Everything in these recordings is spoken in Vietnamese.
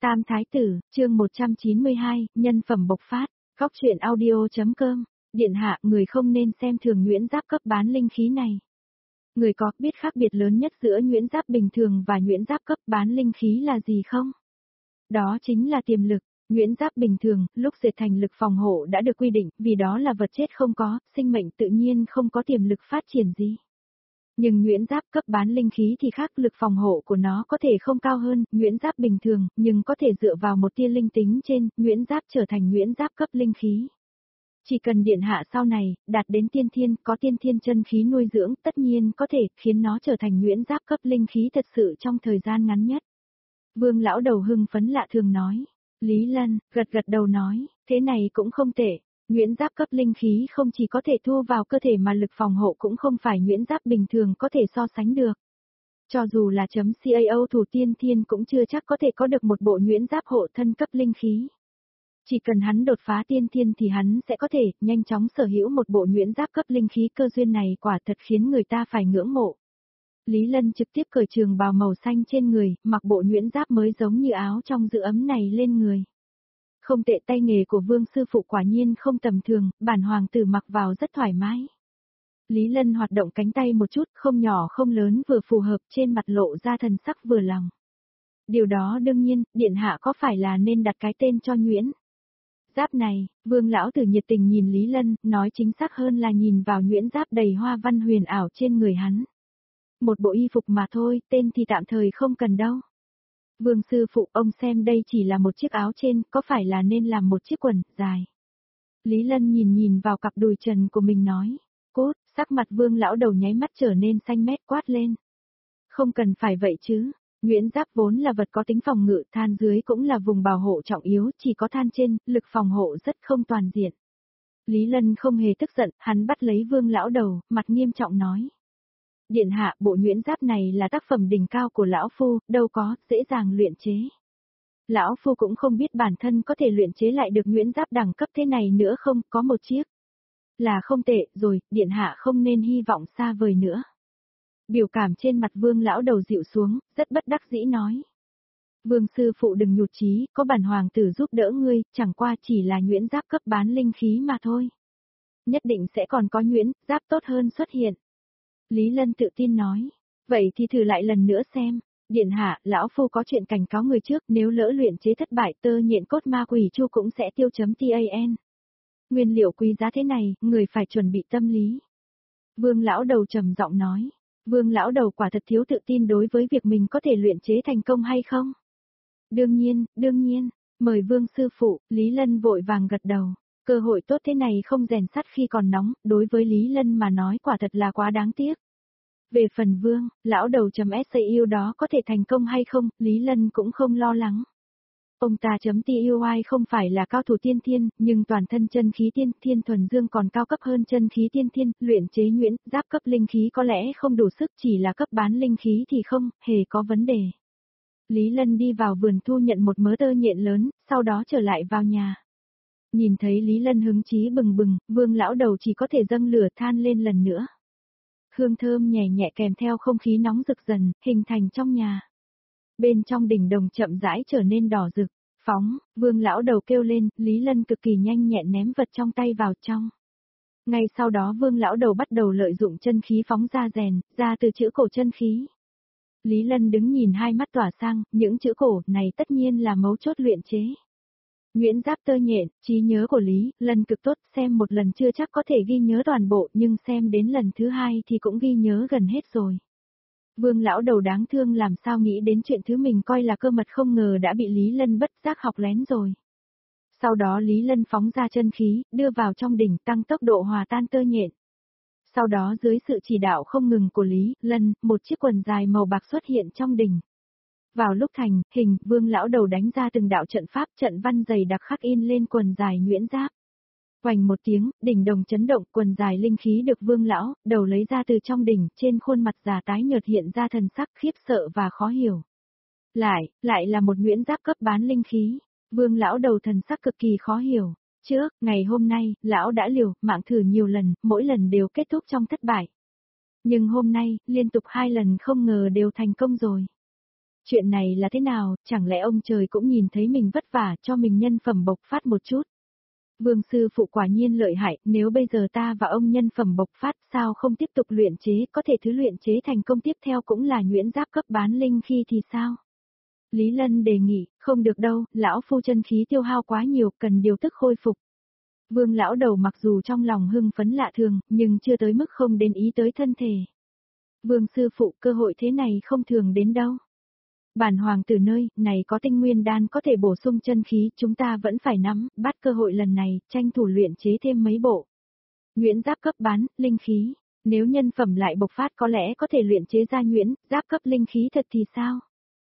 Tam Thái Tử, chương 192, nhân phẩm bộc phát, góc truyện audio.com, điện hạ, người không nên xem thường nhuyễn giáp cấp bán linh khí này. Người có biết khác biệt lớn nhất giữa nhuyễn giáp bình thường và nhuyễn giáp cấp bán linh khí là gì không? Đó chính là tiềm lực. Nhuyễn giáp bình thường, lúc dệt thành lực phòng hộ đã được quy định, vì đó là vật chết không có, sinh mệnh tự nhiên không có tiềm lực phát triển gì. Nhưng nhuyễn giáp cấp bán linh khí thì khác, lực phòng hộ của nó có thể không cao hơn nhuyễn giáp bình thường, nhưng có thể dựa vào một tia linh tính trên, nhuyễn giáp trở thành nhuyễn giáp cấp linh khí. Chỉ cần điện hạ sau này, đạt đến tiên thiên, có tiên thiên chân khí nuôi dưỡng, tất nhiên có thể khiến nó trở thành nhuyễn giáp cấp linh khí thật sự trong thời gian ngắn nhất. Vương lão đầu hưng phấn lạ thường nói. Lý Lân, gật đầu nói, thế này cũng không tệ. Nhuyễn giáp cấp linh khí không chỉ có thể thu vào cơ thể mà lực phòng hộ cũng không phải nhuyễn giáp bình thường có thể so sánh được. Cho dù là .cao thủ tiên thiên cũng chưa chắc có thể có được một bộ nhuyễn giáp hộ thân cấp linh khí. Chỉ cần hắn đột phá tiên thiên thì hắn sẽ có thể nhanh chóng sở hữu một bộ nhuyễn giáp cấp linh khí, cơ duyên này quả thật khiến người ta phải ngưỡng mộ. Lý Lân trực tiếp cởi trường bào màu xanh trên người, mặc bộ nhuyễn giáp mới giống như áo trong giữ ấm này lên người. Không tệ, tay nghề của Vương sư phụ quả nhiên không tầm thường, bản hoàng tử mặc vào rất thoải mái. Lý Lân hoạt động cánh tay một chút, không nhỏ không lớn, vừa phù hợp, trên mặt lộ ra thần sắc vừa lòng. Điều đó đương nhiên, điện hạ có phải là nên đặt cái tên cho nhuyễn giáp này? Vương lão tử nhiệt tình nhìn Lý Lân, nói chính xác hơn là nhìn vào nhuyễn giáp đầy hoa văn huyền ảo trên người hắn. Một bộ y phục mà thôi, tên thì tạm thời không cần đâu. Vương sư phụ, ông xem đây chỉ là một chiếc áo trên, có phải là nên làm một chiếc quần dài? Lý Lân nhìn vào cặp đùi trần của mình nói. Cốt, sắc mặt Vương lão đầu nháy mắt trở nên xanh mét, quát lên. Không cần phải vậy chứ. Nhuyễn giáp vốn là vật có tính phòng ngự, than dưới cũng là vùng bảo hộ trọng yếu, chỉ có than trên, lực phòng hộ rất không toàn diện. Lý Lân không hề tức giận, hắn bắt lấy Vương lão đầu, mặt nghiêm trọng nói. Điện hạ, bộ nhuyễn giáp này là tác phẩm đỉnh cao của lão phu, đâu có dễ dàng luyện chế. Lão phu cũng không biết bản thân có thể luyện chế lại được nhuyễn giáp đẳng cấp thế này nữa không, có một chiếc là không tệ rồi, điện hạ không nên hy vọng xa vời nữa. Biểu cảm trên mặt Vương lão đầu dịu xuống, rất bất đắc dĩ nói. Vương sư phụ đừng nhụt chí, có bản hoàng tử giúp đỡ ngươi, chẳng qua chỉ là nhuyễn giáp cấp bán linh khí mà thôi. Nhất định sẽ còn có nhuyễn giáp tốt hơn xuất hiện. Lý Lân tự tin nói. Vậy thì thử lại lần nữa xem. Điện hạ, lão phu có chuyện cảnh cáo người trước, nếu lỡ luyện chế thất bại, tơ nhện cốt ma quỷ chu cũng sẽ tiêu .tan. Nguyên liệu quý giá thế này, người phải chuẩn bị tâm lý. Vương lão đầu trầm giọng nói. Vương lão đầu quả thật thiếu tự tin đối với việc mình có thể luyện chế thành công hay không? Đương nhiên, mời Vương sư phụ. Lý Lân vội vàng gật đầu. Cơ hội tốt thế này không rèn sắt khi còn nóng, đối với Lý Lân mà nói quả thật là quá đáng tiếc. Về phần Vương, lão đầu .sau đó có thể thành công hay không, Lý Lân cũng không lo lắng. Ông ta .tuy không phải là cao thủ tiên thiên, nhưng toàn thân chân khí tiên thiên thuần dương còn cao cấp hơn chân khí tiên thiên, luyện chế nhuyễn giáp cấp linh khí có lẽ không đủ sức, chỉ là cấp bán linh khí thì không hề có vấn đề. Lý Lân đi vào vườn thu nhận một mớ tơ nhện lớn, sau đó trở lại vào nhà. Nhìn thấy Lý Lân hứng chí bừng bừng, Vương lão đầu chỉ có thể dâng lửa than lên lần nữa. Hương thơm nhẹ nhẹ kèm theo không khí nóng rực dần, hình thành trong nhà. Bên trong đỉnh đồng chậm rãi trở nên đỏ rực, phóng, Vương lão đầu kêu lên, Lý Lân cực kỳ nhanh nhẹn ném vật trong tay vào trong. Ngay sau đó Vương lão đầu bắt đầu lợi dụng chân khí phóng ra rèn, ra từ chữ cổ chân khí. Lý Lân đứng nhìn hai mắt tỏa sang, những chữ cổ này tất nhiên là mấu chốt luyện chế. Nhuyễn giáp tơ nhện, trí nhớ của Lý Lân cực tốt, xem một lần chưa chắc có thể ghi nhớ toàn bộ, nhưng xem đến lần thứ hai thì cũng ghi nhớ gần hết rồi. Vương lão đầu đáng thương làm sao nghĩ đến chuyện thứ mình coi là cơ mật không ngờ đã bị Lý Lân bất giác học lén rồi. Sau đó Lý Lân phóng ra chân khí, đưa vào trong đỉnh tăng tốc độ hòa tan tơ nhện. Sau đó dưới sự chỉ đạo không ngừng của Lý Lân, một chiếc quần dài màu bạc xuất hiện trong đỉnh. Vào lúc thành hình, Vương lão đầu đánh ra từng đạo trận pháp, trận văn dày đặc khắc in lên quần dài nhuyễn giáp. Oành một tiếng, đỉnh đồng chấn động, quần dài linh khí được Vương lão đầu lấy ra từ trong đỉnh, trên khuôn mặt già tái nhợt hiện ra thần sắc khiếp sợ và khó hiểu. Lại là một nhuyễn giáp cấp bán linh khí. Vương lão đầu thần sắc cực kỳ khó hiểu. Trước, ngày hôm nay, lão đã liều mạng thử nhiều lần, mỗi lần đều kết thúc trong thất bại. Nhưng hôm nay, liên tục 2 lần không ngờ đều thành công rồi. Chuyện này là thế nào, chẳng lẽ ông trời cũng nhìn thấy mình vất vả cho mình nhân phẩm bộc phát một chút? Vương sư phụ quả nhiên lợi hại, nếu bây giờ ta và ông nhân phẩm bộc phát sao không tiếp tục luyện chế, có thể thứ luyện chế thành công tiếp theo cũng là nhuyễn giáp cấp bán linh khi thì sao? Lý Lân đề nghị, không được đâu, lão phu chân khí tiêu hao quá nhiều, cần điều tức khôi phục. Vương lão đầu mặc dù trong lòng hưng phấn lạ thường, nhưng chưa tới mức không đến ý tới thân thể. Vương sư phụ, cơ hội thế này không thường đến đâu. Bản hoàng tử nơi này có tinh nguyên đan có thể bổ sung chân khí, chúng ta vẫn phải nắm bắt cơ hội lần này, tranh thủ luyện chế thêm mấy bộ. Nhuyễn giáp cấp bán, linh khí, nếu nhân phẩm lại bộc phát có lẽ có thể luyện chế ra nhuyễn giáp cấp linh khí thật thì sao?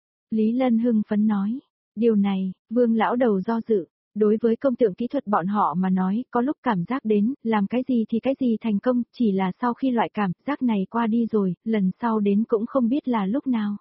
Lý Lân hưng phấn nói, điều này, Vương lão đầu do dự, đối với công tượng kỹ thuật bọn họ mà nói, có lúc cảm giác đến, làm cái gì thì cái gì thành công, chỉ là sau khi loại cảm giác này qua đi rồi, lần sau đến cũng không biết là lúc nào.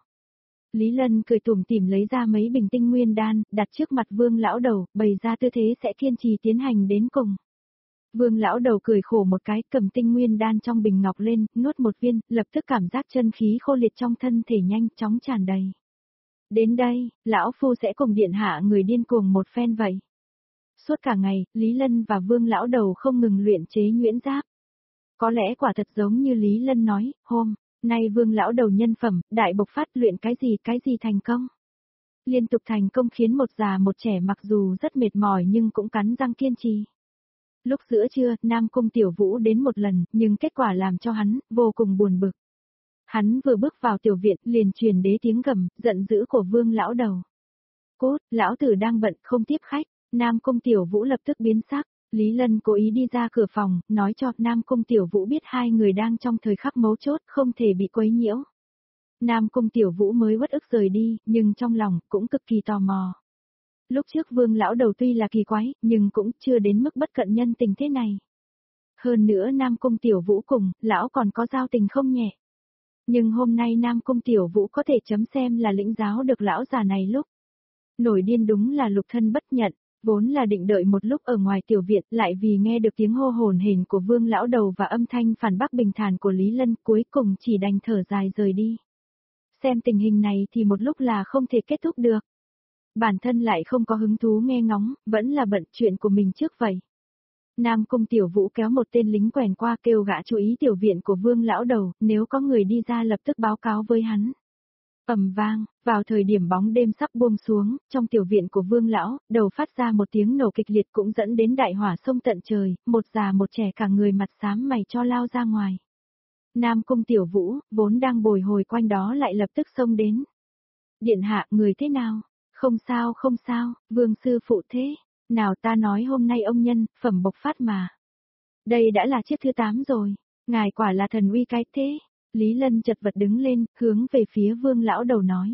Lý Lân cười tủm tỉm lấy ra mấy bình tinh nguyên đan, đặt trước mặt Vương lão đầu, bày ra tư thế sẽ kiên trì tiến hành đến cùng. Vương lão đầu cười khổ một cái, cầm tinh nguyên đan trong bình ngọc lên, nuốt một viên, lập tức cảm giác chân khí khô liệt trong thân thể nhanh chóng tràn đầy. Đến đây, lão phu sẽ cùng điện hạ người điên cuồng một phen vậy. Suốt cả ngày, Lý Lân và Vương lão đầu không ngừng luyện chế nhuyễn giáp. Có lẽ quả thật giống như Lý Lân nói, hôm nay Vương lão đầu nhân phẩm, đại bộc phát luyện cái gì thành công. Liên tục thành công khiến một già một trẻ mặc dù rất mệt mỏi nhưng cũng cắn răng kiên trì. Lúc giữa trưa, Nam Cung Tiểu Vũ đến một lần, nhưng kết quả làm cho hắn vô cùng buồn bực. Hắn vừa bước vào tiểu viện, liền truyền đến tiếng gầm, giận dữ của Vương lão đầu. Cốt, lão tử đang bận, không tiếp khách. Nam Cung Tiểu Vũ lập tức biến sắc. Lý Lân cố ý đi ra cửa phòng, nói cho Nam Cung Tiểu Vũ biết hai người đang trong thời khắc mấu chốt, không thể bị quấy nhiễu. Nam Cung Tiểu Vũ mới uất ức rời đi, nhưng trong lòng cũng cực kỳ tò mò. Lúc trước Vương lão đầu tuy là kỳ quái, nhưng cũng chưa đến mức bất cận nhân tình thế này. Hơn nữa Nam Cung Tiểu Vũ cùng, lão còn có giao tình không nhẹ. Nhưng hôm nay Nam Cung Tiểu Vũ có thể chấm xem là lĩnh giáo được lão già này lúc. Nổi điên đúng là lục thân bất nhận, vốn là định đợi một lúc ở ngoài tiểu viện, lại vì nghe được tiếng hô hồn hển của Vương lão đầu và âm thanh phản bác bình thản của Lý Lân, cuối cùng chỉ đành thở dài rời đi. Xem tình hình này thì một lúc là không thể kết thúc được. Bản thân lại không có hứng thú nghe ngóng, vẫn là bận chuyện của mình trước vậy. Nam Cung Tiểu Vũ kéo một tên lính quèn qua kêu gã chú ý tiểu viện của Vương lão đầu, nếu có người đi ra lập tức báo cáo với hắn. Ầm vang, vào thời điểm bóng đêm sắp buông xuống, trong tiểu viện của Vương lão, đầu phát ra một tiếng nổ kịch liệt cũng dẫn đến đại hỏa sông tận trời, một già một trẻ cả người mặt xám mày cho lao ra ngoài. Nam Cung Tiểu Vũ, vốn đang bồi hồi quanh đó lại lập tức xông đến. Điện hạ, người thế nào? Không sao, Vương sư phụ thế. Nào ta nói hôm nay ông nhân, phẩm bộc phát mà. Đây đã là chiếc thứ 8 rồi. Ngài quả là thần uy cái thế. Lý Lân chật vật đứng lên, hướng về phía Vương lão đầu nói.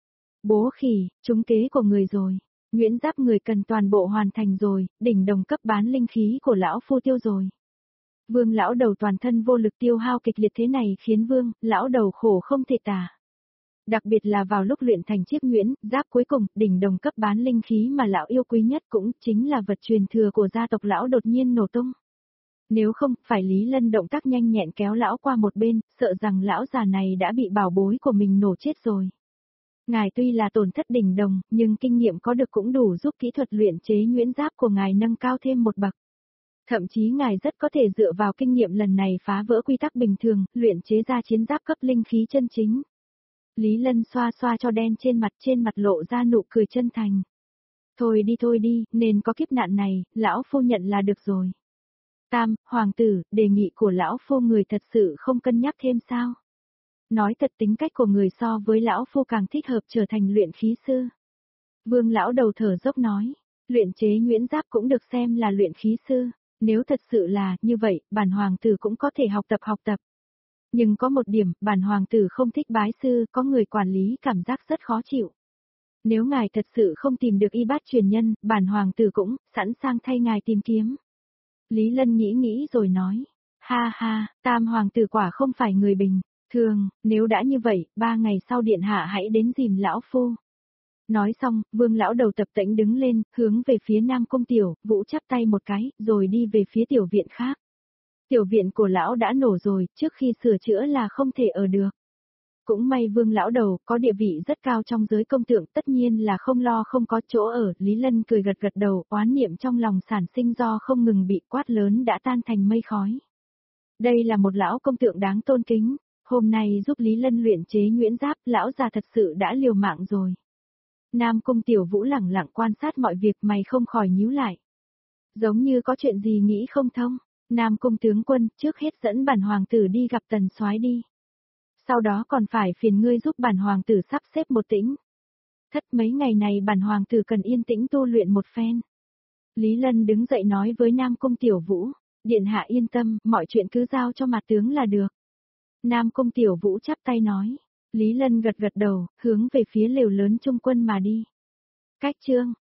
Bố khỉ, trúng kế của người rồi. Nhuyễn giáp người cần toàn bộ hoàn thành rồi, đỉnh đồng cấp bán linh khí của lão phu tiêu rồi. Vương lão đầu toàn thân vô lực tiêu hao kịch liệt thế này khiến Vương lão đầu khổ không thể tả. Đặc biệt là vào lúc luyện thành chiếc nhuyễn giáp cuối cùng, đỉnh đồng cấp bán linh khí mà lão yêu quý nhất cũng chính là vật truyền thừa của gia tộc lão đột nhiên nổ tung. Nếu không, phải Lý Lân động tác nhanh nhẹn kéo lão qua một bên, sợ rằng lão già này đã bị bảo bối của mình nổ chết rồi. Ngài tuy là tổn thất đỉnh đồng, nhưng kinh nghiệm có được cũng đủ giúp kỹ thuật luyện chế nhuyễn giáp của ngài nâng cao thêm một bậc. Thậm chí ngài rất có thể dựa vào kinh nghiệm lần này phá vỡ quy tắc bình thường, luyện chế ra chiến giáp cấp linh khí chân chính. Lý Lân xoa xoa cho đen trên mặt lộ ra nụ cười chân thành. Thôi đi, nên có kiếp nạn này, lão phu nhận là được rồi. Tam, hoàng tử, đề nghị của lão phu người thật sự không cân nhắc thêm sao? Nói thật tính cách của người so với lão phu càng thích hợp trở thành luyện khí sư. Vương lão đầu thở dốc nói, luyện chế nhuyễn giáp cũng được xem là luyện khí sư, nếu thật sự là như vậy, bản hoàng tử cũng có thể học tập. Nhưng có một điểm, bản hoàng tử không thích bái sư, có người quản lý cảm giác rất khó chịu. Nếu ngài thật sự không tìm được y bát truyền nhân, bản hoàng tử cũng sẵn sàng thay ngài tìm kiếm. Lý Lân nghĩ rồi nói, ha, tam hoàng tử quả không phải người bình thường, nếu đã như vậy, 3 ngày sau điện hạ hãy đến dìm lão phu. Nói xong, Vương lão đầu tập tễnh đứng lên, hướng về phía Nam Cung Tiểu Vũ chắp tay một cái, rồi đi về phía tiểu viện khác. Tiểu viện của lão đã nổ rồi, trước khi sửa chữa là không thể ở được. Cũng may Vương lão đầu có địa vị rất cao trong giới công tượng, tất nhiên là không lo không có chỗ ở. Lý Lân cười gật gật đầu, oán niệm trong lòng sản sinh do không ngừng bị quát lớn đã tan thành mây khói. Đây là một lão công tượng đáng tôn kính, hôm nay giúp Lý Lân luyện chế nhuyễn giáp, lão già thật sự đã liều mạng rồi. Nam Cung Tiểu Vũ lẳng lặng quan sát mọi việc, mày không khỏi nhíu lại. Giống như có chuyện gì nghĩ không thông. Nam Cung tướng quân, trước hết dẫn bản hoàng tử đi gặp Tần Soái đi. Sau đó còn phải phiền ngươi giúp bản hoàng tử sắp xếp một tĩnh. Thất mấy ngày này bản hoàng tử cần yên tĩnh tu luyện một phen. Lý Lân đứng dậy nói với Nam Cung Tiểu Vũ, điện hạ yên tâm, mọi chuyện cứ giao cho mặt tướng là được. Nam Cung Tiểu Vũ chắp tay nói, Lý Lân gật gật đầu, hướng về phía lều lớn trung quân mà đi. Cách chương